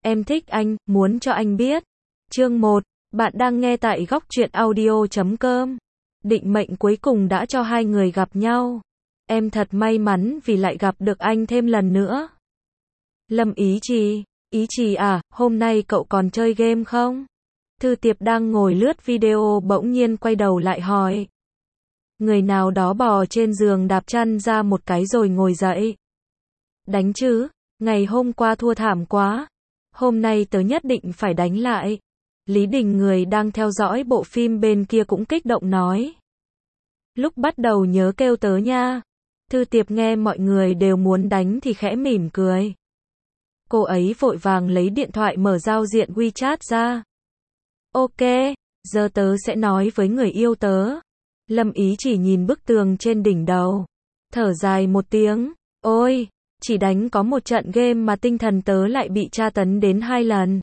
Em thích anh, muốn cho anh biết. Chương 1. Bạn đang nghe tại góc truyện audio.com. Định mệnh cuối cùng đã cho hai người gặp nhau. Em thật may mắn vì lại gặp được anh thêm lần nữa. Lâm Ý Trì. Ý Trì à, hôm nay cậu còn chơi game không? Thư Tiệp đang ngồi lướt video bỗng nhiên quay đầu lại hỏi. Người nào đó bò trên giường đạp chân ra một cái rồi ngồi dậy. Đánh chứ, ngày hôm qua thua thảm quá. Hôm nay tớ nhất định phải đánh lại. Lý Đình người đang theo dõi bộ phim bên kia cũng kích động nói. Lúc bắt đầu nhớ kêu tớ nha. Thư Tiệp nghe mọi người đều muốn đánh thì khẽ mỉm cười. Cô ấy vội vàng lấy điện thoại mở giao diện WeChat ra. Ok, giờ tớ sẽ nói với người yêu tớ. Lâm Ý chỉ nhìn bức tường trên đỉnh đầu. Thở dài một tiếng. Ôi, chỉ đánh có một trận game mà tinh thần tớ lại bị tra tấn đến 2 lần.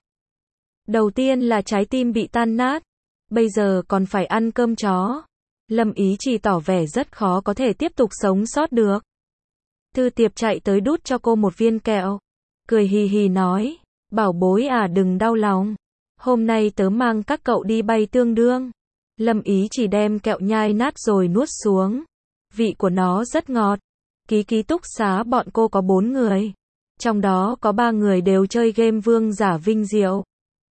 Đầu tiên là trái tim bị tan nát. Bây giờ còn phải ăn cơm chó. Lâm Ý chỉ tỏ vẻ rất khó có thể tiếp tục sống sót được. Thư Tiệp chạy tới đút cho cô một viên kẹo. Cười hì hì nói. Bảo bối à, đừng đau lòng. Hôm nay tớ mang các cậu đi bay tương đương. Lâm Ý chỉ đem kẹo nhai nát rồi nuốt xuống. Vị của nó rất ngọt. Ký túc xá bọn cô có 4 người. Trong đó có 3 người đều chơi game vương giả vinh diệu.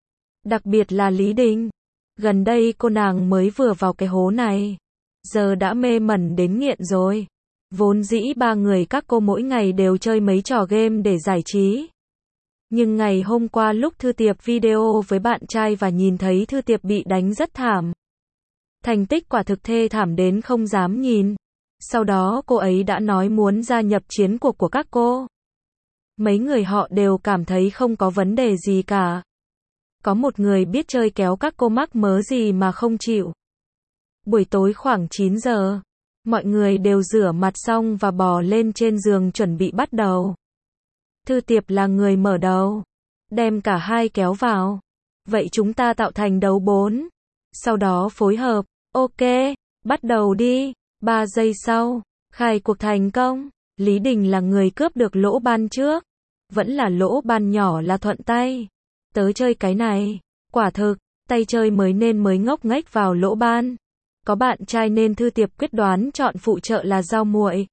Đặc biệt là Lý Đình. Gần đây cô nàng mới vừa vào cái hố này. Giờ đã mê mẩn đến nghiện rồi. Vốn dĩ 3 người các cô mỗi ngày đều chơi mấy trò game để giải trí. Nhưng ngày hôm qua lúc Thư Tiệp video với bạn trai và nhìn thấy Thư Tiệp bị đánh rất thảm. Thành tích quả thực thê thảm đến không dám nhìn. Sau đó cô ấy đã nói muốn gia nhập chiến cuộc của các cô. Mấy người họ đều cảm thấy không có vấn đề gì cả. Có một người biết chơi kéo các cô mắc mớ gì mà không chịu. Buổi tối khoảng 9 giờ, mọi người đều rửa mặt xong và bò lên trên giường chuẩn bị bắt đầu. Thư Tiệp là người mở đầu, đem cả hai kéo vào. Vậy chúng ta tạo thành đấu 4. Sau đó phối hợp. Ok, bắt đầu đi. 3 giây sau, khai cuộc thành công. Lý Đình là người cướp được lỗ ban trước. Vẫn là lỗ ban nhỏ là thuận tay. Tớ chơi cái này. Quả thực, tay chơi mới ngốc nghếch vào lỗ ban. Có bạn trai nên Thư Tiệp quyết đoán chọn phụ trợ là Giao Muội.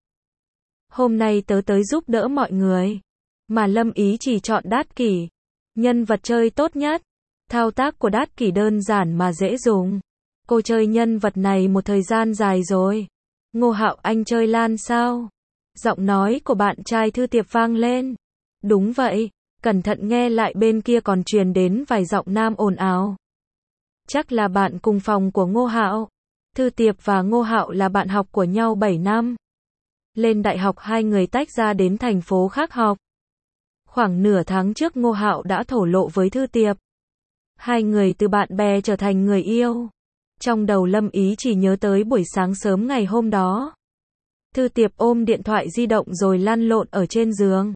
Hôm nay tớ tới giúp đỡ mọi người. Mà Lâm Ý chỉ chọn Đát Kỷ. Nhân vật chơi tốt nhất. Thao tác của Đát Kỷ đơn giản mà dễ dùng. Cô chơi nhân vật này một thời gian dài rồi. Ngô Hạo anh chơi Lan sao? Giọng nói của bạn trai Thư Tiệp vang lên. Đúng vậy, cẩn thận nghe lại bên kia còn truyền đến vài giọng nam ồn ào. Chắc là bạn cùng phòng của Ngô Hạo. Thư Tiệp và Ngô Hạo là bạn học của nhau 7 năm. Lên đại học hai người tách ra đến thành phố khác học. Khoảng nửa tháng trước Ngô Hạo đã thổ lộ với Thư Tiệp. Hai người từ bạn bè trở thành người yêu. Trong đầu Lâm Ý chỉ nhớ tới buổi sáng sớm ngày hôm đó. Thư Tiệp ôm điện thoại di động rồi lăn lộn ở trên giường.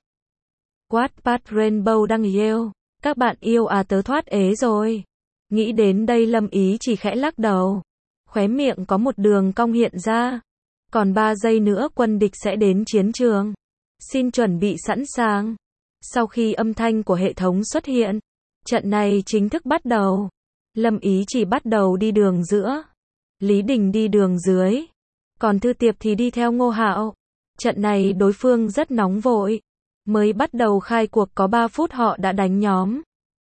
Wattpad Rainbow đăng yêu. Các bạn yêu à, tớ thoát ế rồi. Nghĩ đến đây Lâm Ý chỉ khẽ lắc đầu. Khóe miệng có một đường cong hiện ra. Còn 3 giây nữa quân địch sẽ đến chiến trường. Xin chuẩn bị sẵn sàng. Sau khi âm thanh của hệ thống xuất hiện, trận này chính thức bắt đầu. Lâm Ý chỉ bắt đầu đi đường giữa. Lý Đình đi đường dưới. Còn Thư Tiệp thì đi theo Ngô Hạo. Trận này đối phương rất nóng vội. Mới bắt đầu khai cuộc có 3 phút họ đã đánh nhóm.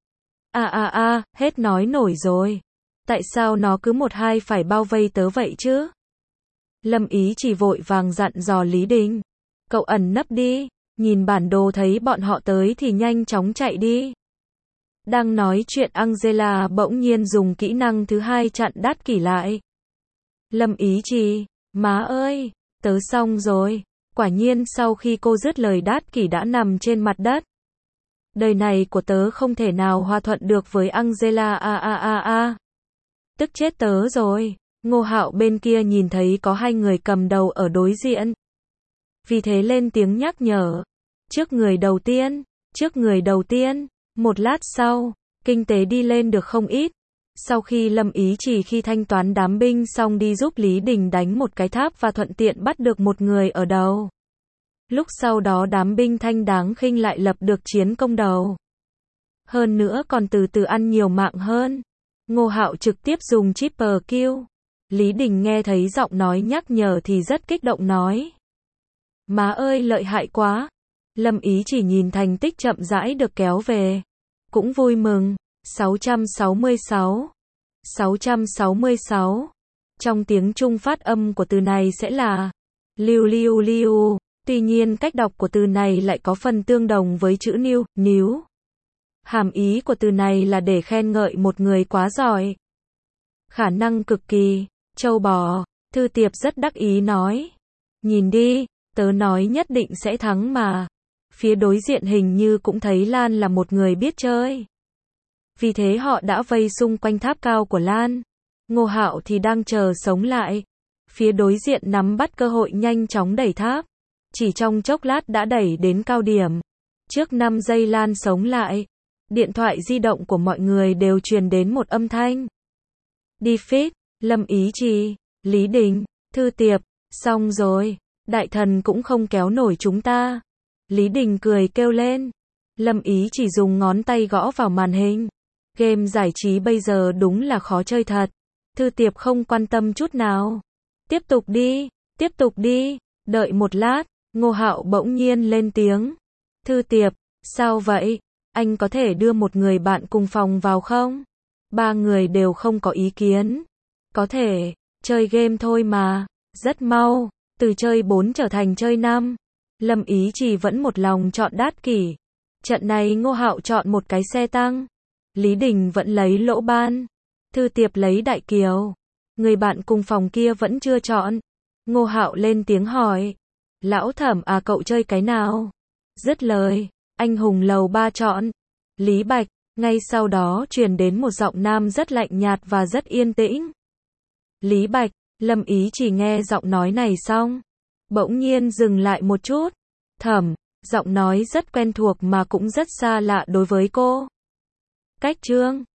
Hết nói nổi rồi. Tại sao nó cứ 1-2 phải bao vây tớ vậy chứ? Lâm Ý chỉ vội vàng dặn dò Lý Đình. Cậu ẩn nấp đi. Nhìn bản đồ thấy bọn họ tới thì nhanh chóng chạy đi. Đang nói chuyện Angela bỗng nhiên dùng kỹ năng thứ 2 chặn Đát Kỷ lại. Lâm Ý chỉ, má ơi, tớ xong rồi. Quả nhiên sau khi cô dứt lời Đát Kỷ đã nằm trên mặt đất. Đời này của tớ không thể nào hòa thuận được với Angela. Tức chết tớ rồi. Ngô Hạo bên kia nhìn thấy có 2 người cầm đầu ở đối diện. Vì thế lên tiếng nhắc nhở. Trước người đầu tiên. Một lát sau, kinh tế đi lên được không ít. Sau khi Lâm Ý chỉ khi thanh toán đám binh xong đi giúp Lý Đình đánh một cái tháp và thuận tiện bắt được một người ở đầu. Lúc sau đó đám binh thanh đáng khinh lại lập được chiến công đầu. Hơn nữa còn từ từ ăn nhiều mạng hơn. Ngô Hạo trực tiếp dùng triple kill. Lý Đình nghe thấy giọng nói nhắc nhở thì rất kích động nói. Má ơi lợi hại quá. Lâm Ý chỉ nhìn thành tích chậm rãi được kéo về. Cũng vui mừng. 666. 666. Trong tiếng Trung phát âm của từ này sẽ là liu liu liu. Tuy nhiên cách đọc của từ này lại có phần tương đồng với chữ níu, níu. Hàm ý của từ này là để khen ngợi một người quá giỏi. Khả năng cực kỳ, trâu bò. Thư Tiệp rất đắc ý nói. Nhìn đi, tớ nói nhất định sẽ thắng mà. Phía đối diện hình như cũng thấy Lan là một người biết chơi. Vì thế họ đã vây xung quanh tháp cao của Lan. Ngô Hạo thì đang chờ sống lại. Phía đối diện nắm bắt cơ hội nhanh chóng đẩy tháp. Chỉ trong chốc lát đã đẩy đến cao điểm. Trước 5 giây Lan sống lại. Điện thoại di động của mọi người đều truyền đến một âm thanh. Defeat, Lâm Ý Trì, Lý Đình, Thư Tiệp, xong rồi. Đại thần cũng không kéo nổi chúng ta. Lý Đình cười kêu lên. Lâm Ý chỉ dùng ngón tay gõ vào màn hình. Game giải trí bây giờ đúng là khó chơi thật. Thư Tiệp không quan tâm chút nào. Tiếp tục đi, đợi một lát, Ngô Hạo bỗng nhiên lên tiếng. Thư Tiệp, sao vậy? Anh có thể đưa một người bạn cùng phòng vào không? 3 người đều không có ý kiến. Có thể, chơi game thôi mà, rất mau, từ chơi 4 trở thành chơi 5. Lâm Ý Trì vẫn một lòng chọn đát kỷ. Trận này Ngô Hạo chọn một cái xe tăng. Lý Đình vẫn lấy lỗ ban. Thư Tiệp lấy đại kiều. Người bạn cùng phòng kia vẫn chưa chọn. Ngô Hạo lên tiếng hỏi. Lão Thẩm à cậu chơi cái nào? Dứt lời, anh hùng lầu 3 chọn. Lý Bạch, ngay sau đó truyền đến một giọng nam rất lạnh nhạt và rất yên tĩnh. Lý Bạch, Lâm Ý chỉ nghe giọng nói này xong. Bỗng nhiên dừng lại một chút. Thẩm, giọng nói rất quen thuộc mà cũng rất xa lạ đối với cô. Cách Trương,